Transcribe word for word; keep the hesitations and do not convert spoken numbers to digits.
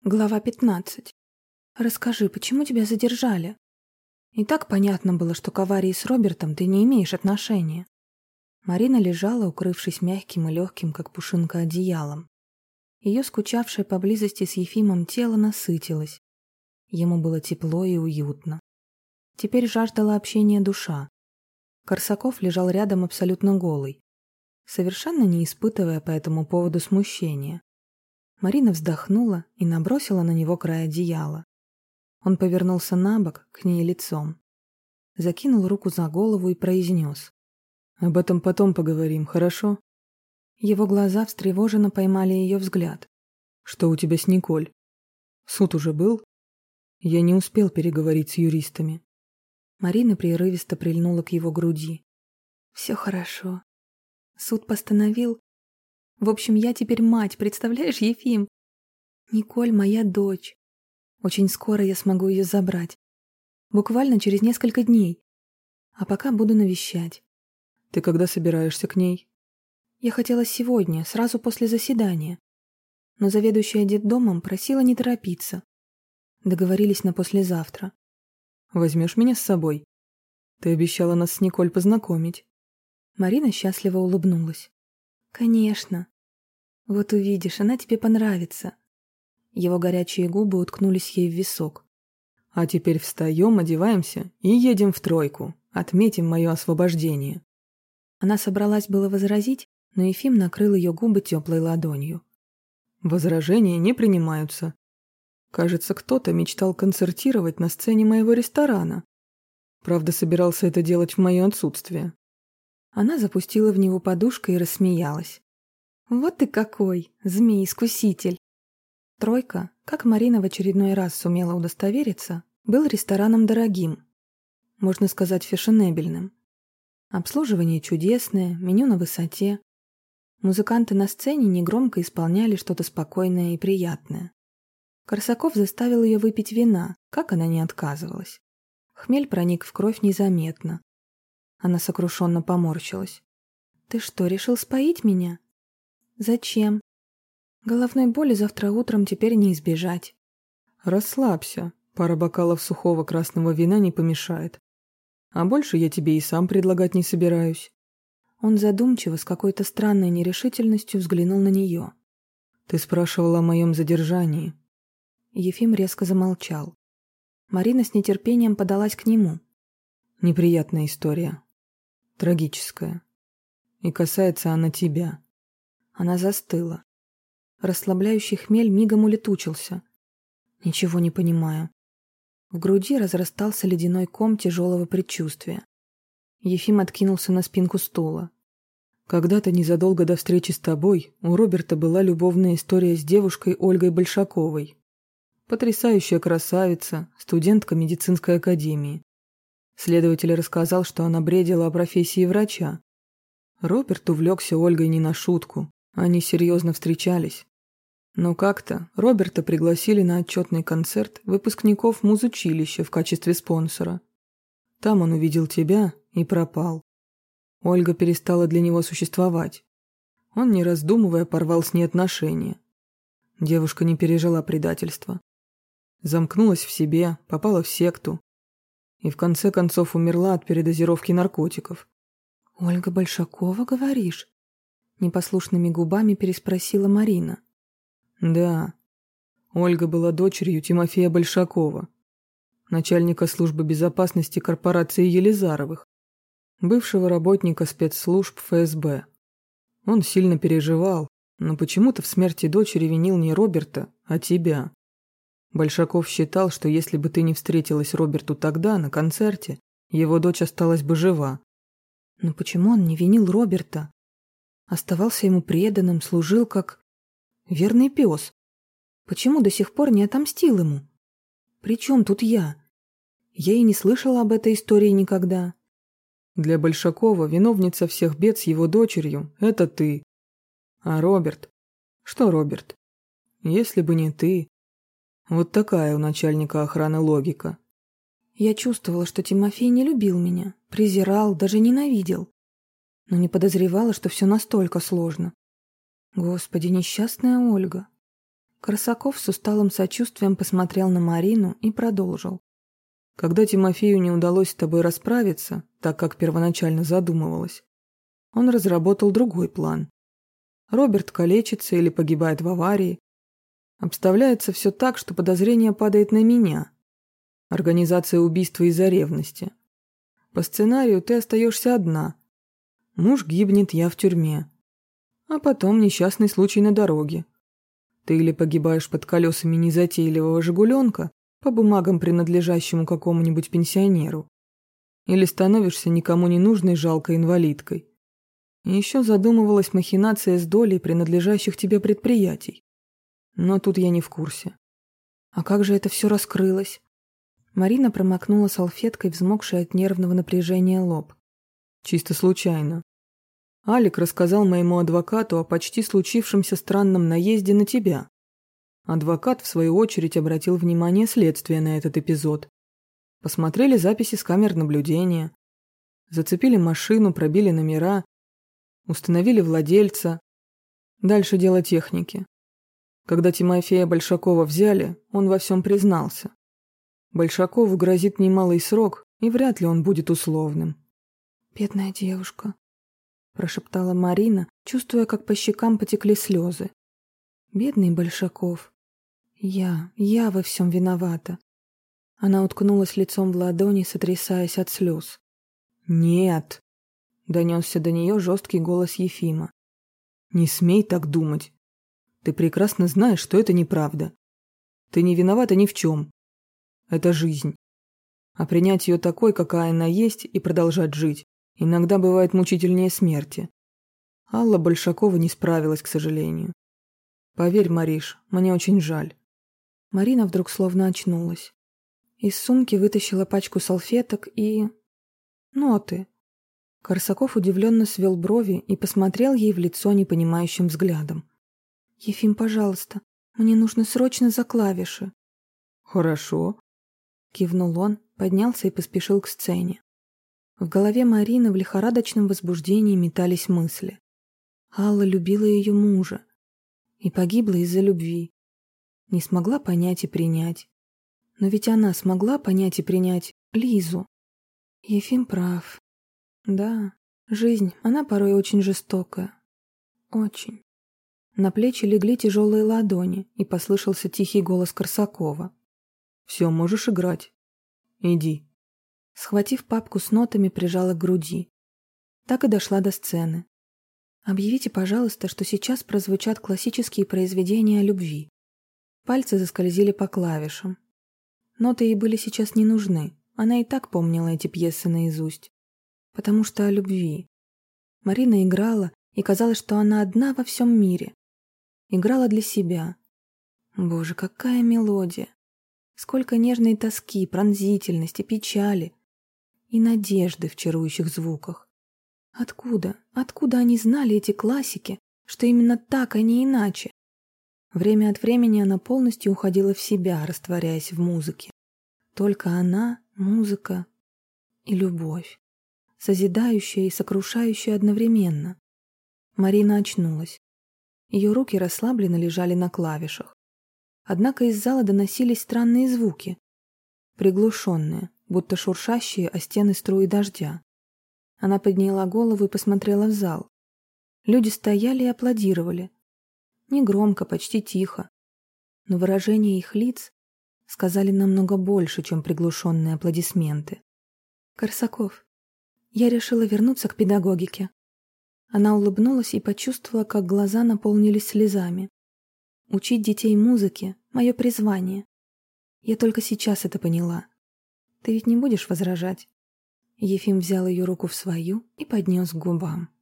Глава пятнадцать. Расскажи, почему тебя задержали? И так понятно было, что к аварии с Робертом ты не имеешь отношения. Марина лежала, укрывшись мягким и легким, как пушинка, одеялом. Ее скучавшее поблизости с Ефимом тело насытилось. Ему было тепло и уютно. Теперь жаждала общения душа. Корсаков лежал рядом абсолютно голый, совершенно не испытывая по этому поводу смущения. Марина вздохнула и набросила на него край одеяла. Он повернулся на бок, к ней лицом. Закинул руку за голову и произнес: «Об этом потом поговорим, хорошо?» Его глаза встревоженно поймали ее взгляд. «Что у тебя с Николь? Суд уже был?» «Я не успел переговорить с юристами». Марина прерывисто прильнула к его груди. «Все хорошо. Суд постановил. В общем, я теперь мать, представляешь, Ефим? Николь моя дочь. Очень скоро я смогу ее забрать. Буквально через несколько дней. А пока буду навещать». «Ты когда собираешься к ней?» «Я хотела сегодня, сразу после заседания. Но заведующая детдомом просила не торопиться. Договорились на послезавтра». «Возьмешь меня с собой? Ты обещала нас с Николь познакомить». Марина счастливо улыбнулась. «Конечно. Вот увидишь, она тебе понравится». Его горячие губы уткнулись ей в висок. «А теперь встаем, одеваемся и едем в тройку. Отметим мое освобождение». Она собралась было возразить, но Ефим накрыл ее губы теплой ладонью. «Возражения не принимаются. Кажется, кто-то мечтал концертировать на сцене моего ресторана. Правда, собирался это делать в мое отсутствие». Она запустила в него подушкой и рассмеялась. «Вот ты какой, змей-искуситель!» «Тройка», как Марина в очередной раз сумела удостовериться, был рестораном дорогим, можно сказать, фешенебельным. Обслуживание чудесное, меню на высоте. Музыканты на сцене негромко исполняли что-то спокойное и приятное. Корсаков заставил ее выпить вина, как она не отказывалась. Хмель проник в кровь незаметно. Она сокрушенно поморщилась. «Ты что, решил споить меня?» «Зачем? Головной боли завтра утром теперь не избежать». «Расслабься, пара бокалов сухого красного вина не помешает. А больше я тебе и сам предлагать не собираюсь». Он задумчиво, с какой-то странной нерешительностью взглянул на нее. «Ты спрашивала о моем задержании». Ефим резко замолчал. Марина с нетерпением подалась к нему. «Неприятная история. Трагическая. И касается она тебя». Она застыла. Расслабляющий хмель мигом улетучился. «Ничего не понимаю». В груди разрастался ледяной ком тяжелого предчувствия. Ефим откинулся на спинку стула. «Когда-то незадолго до встречи с тобой у Роберта была любовная история с девушкой Ольгой Большаковой. Потрясающая красавица, студентка медицинской академии. Следователь рассказал, что она бредила о профессии врача. Роберт увлекся Ольгой не на шутку. Они серьезно встречались. Но как-то Роберта пригласили на отчетный концерт выпускников музучилища в качестве спонсора. Там он увидел тебя и пропал. Ольга перестала для него существовать. Он, не раздумывая, порвал с ней отношения. Девушка не пережила предательства. Замкнулась в себе, попала в секту. И в конце концов умерла от передозировки наркотиков». «Ольга Большакова, говоришь?» Непослушными губами переспросила Марина. «Да. Ольга была дочерью Тимофея Большакова, начальника службы безопасности корпорации Елизаровых, бывшего работника спецслужб эф эс бэ. Он сильно переживал, но почему-то в смерти дочери винил не Роберта, а тебя. Большаков считал, что если бы ты не встретилась Роберту тогда, на концерте, его дочь осталась бы жива». «Но почему он не винил Роберта? Оставался ему преданным, служил как верный пес. Почему до сих пор не отомстил ему? При чем тут я? Я и не слышала об этой истории никогда». «Для Большакова виновница всех бед с его дочерью – это ты. А Роберт? Что Роберт? Если бы не ты...» Вот такая у начальника охраны логика. Я чувствовала, что Тимофей не любил меня, презирал, даже ненавидел. Но не подозревала, что все настолько сложно. Господи, несчастная Ольга. Корсаков с усталым сочувствием посмотрел на Марину и продолжил. Когда Тимофею не удалось с тобой расправиться, так как первоначально задумывалось, он разработал другой план. Роберт калечится или погибает в аварии. Обставляется все так, что подозрение падает на меня. Организация убийства из-за ревности. По сценарию ты остаешься одна. Муж гибнет, я в тюрьме. А потом несчастный случай на дороге. Ты или погибаешь под колесами незатейливого «Жигуленка», по бумагам, принадлежащему какому-нибудь пенсионеру, или становишься никому не нужной жалкой инвалидкой. И еще задумывалась махинация с долей принадлежащих тебе предприятий. Но тут я не в курсе. А как же это все раскрылось? Марина промокнула салфеткой взмокший от нервного напряжения лоб. Чисто случайно. Алик рассказал моему адвокату о почти случившемся странном наезде на тебя. Адвокат, в свою очередь, обратил внимание следствия на этот эпизод. Посмотрели записи с камер наблюдения. Зацепили машину, пробили номера. Установили владельца. Дальше дело техники. Когда Тимофея Большакова взяли, он во всем признался. Большакову грозит немалый срок, и вряд ли он будет условным. «Бедная девушка», – прошептала Марина, чувствуя, как по щекам потекли слезы. «Бедный Большаков. Я, я во всем виновата». Она уткнулась лицом в ладони, сотрясаясь от слез. «Нет», — донесся до нее жесткий голос Ефима. «Не смей так думать. Ты прекрасно знаешь, что это неправда. Ты не виновата ни в чем. Это жизнь. А принять ее такой, какая она есть, и продолжать жить, иногда бывает мучительнее смерти. Алла Большакова не справилась, к сожалению. Поверь, Мариш, мне очень жаль». Марина вдруг словно очнулась. Из сумки вытащила пачку салфеток и... ноты. Корсаков удивленно свел брови и посмотрел ей в лицо непонимающим взглядом. «Ефим, пожалуйста, мне нужно срочно за клавиши». «Хорошо», — кивнул он, поднялся и поспешил к сцене. В голове Марины в лихорадочном возбуждении метались мысли. Алла любила ее мужа и погибла из-за любви. Не смогла понять и принять. Но ведь она смогла понять и принять Лизу. Ефим прав. Да, жизнь, она порой очень жестокая. Очень. На плечи легли тяжелые ладони, и послышался тихий голос Корсакова. «Все, можешь играть. Иди». Схватив папку с нотами, прижала к груди. Так и дошла до сцены. «Объявите, пожалуйста, что сейчас прозвучат классические произведения о любви». Пальцы заскользили по клавишам. Ноты ей были сейчас не нужны. Она и так помнила эти пьесы наизусть. Потому что о любви. Марина играла, и казалось, что она одна во всем мире. Играла для себя. Боже, какая мелодия! Сколько нежной тоски, пронзительности, печали и надежды в чарующих звуках. Откуда, откуда они знали, эти классики, что именно так, а не иначе? Время от времени она полностью уходила в себя, растворяясь в музыке. Только она, музыка и любовь, созидающая и сокрушающая одновременно. Марина очнулась. Ее руки расслабленно лежали на клавишах. Однако из зала доносились странные звуки, приглушенные, будто шуршащие о стены струи дождя. Она подняла голову и посмотрела в зал. Люди стояли и аплодировали. Негромко, почти тихо. Но выражения их лиц сказали намного больше, чем приглушенные аплодисменты. «Корсаков, я решила вернуться к педагогике». Она улыбнулась и почувствовала, как глаза наполнились слезами. «Учить детей музыке — мое призвание. Я только сейчас это поняла. Ты ведь не будешь возражать?» Ефим взял ее руку в свою и поднес к губам.